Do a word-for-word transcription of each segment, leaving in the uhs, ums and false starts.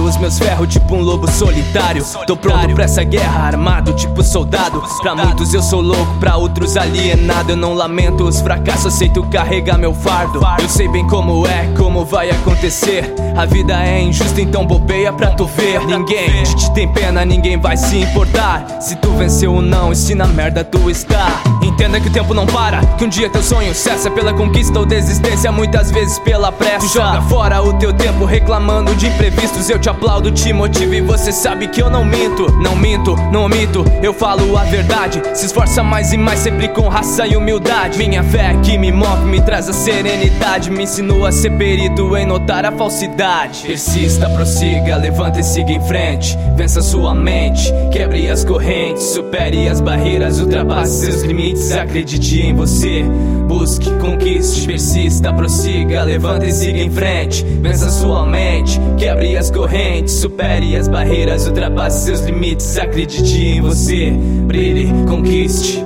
e os meus ferros tipo um lobo solitário. Tô pronto pra essa guerra, armado tipo soldado. Pra muitos eu sou louco, pra outros alienado. Eu não lamento os fracassos, aceito carregar meu fardo. Eu sei bem como é, como vai acontecer. A vida é injusta, então bobeia pra tu ver. Ninguém te tem pena, ninguém vai se importar. Se tu venceu ou não, e se na merda tu está. Entenda que o tempo não para, que um dia teu sonho cessa pela conquista ou desistência, muitas vezes pela pressa. Tu joga fora o teu tempo reclamando de imprevistos. Eu te aplaudo, te motivo e você sabe que eu não minto. Não minto, não omito, eu falo a verdade. Se esforça mais e mais, sempre com raça e humildade. Minha fé é que me move, me traz a serenidade. Me ensinou a ser perito em notar a falsidade. Persista, prossiga, levanta e siga em frente. Vença sua mente, quebre as correntes, supere as barreiras, ultrapasse seus limites. Acredite em você, busque, conquiste. Persista, prossiga, levanta e siga em frente. Vença sua mente, quebre as correntes, supere as barreiras, ultrapasse seus limites. Acredite em você, brilhe, conquiste.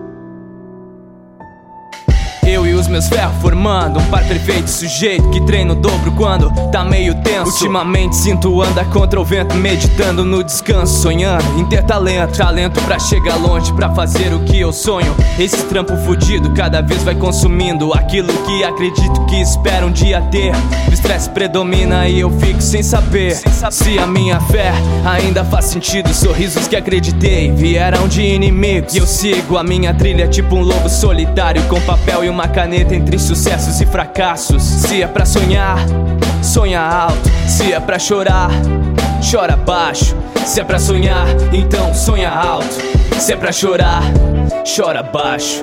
Eu e os meus ferros formando um par perfeito, sujeito que treina o dobro quando tá meio tenso. Ultimamente sinto andar contra o vento, meditando no descanso, sonhando em ter talento. Talento pra chegar longe, pra fazer o que eu sonho. Esse trampo fudido cada vez vai consumindo aquilo que acredito que espero um dia ter. O estresse predomina e eu fico sem saber, sem saber se a minha fé ainda faz sentido. Sorrisos que acreditei vieram de inimigos, e eu sigo a minha trilha tipo um lobo solitário, com papel e uma caneta entre sucessos e fracassos. Se é pra sonhar, sonha alto. Se é pra chorar, chora baixo. Se é pra sonhar, então sonha alto. Se é pra chorar, chora baixo.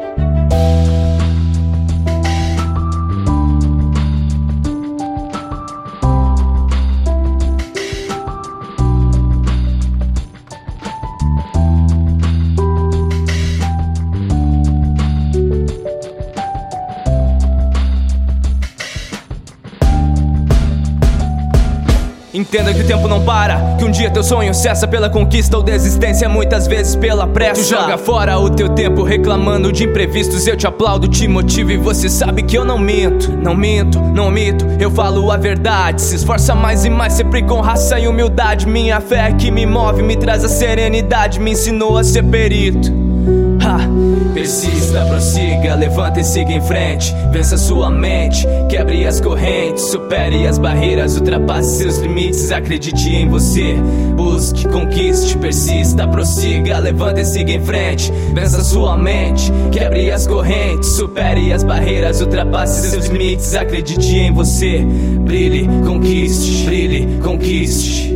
Entenda que o tempo não para, que um dia teu sonho cessa pela conquista ou desistência, muitas vezes pela pressa. Tu joga fora o teu tempo reclamando de imprevistos. Eu te aplaudo, te motivo e você sabe que eu não minto. Não minto, não omito, eu falo a verdade. Se esforça mais e mais, sempre com raça e humildade. Minha fé é que me move, me traz a serenidade. Me ensinou a ser perito. Ha. Persista, prossiga, levanta e siga em frente. Vença sua mente, quebre as correntes, supere as barreiras, ultrapasse seus limites. Acredite em você, busque, conquiste. Persista, prossiga, levanta e siga em frente. Vença sua mente, quebre as correntes, supere as barreiras, ultrapasse seus limites. Acredite em você, brilhe, conquiste, brilhe, conquiste.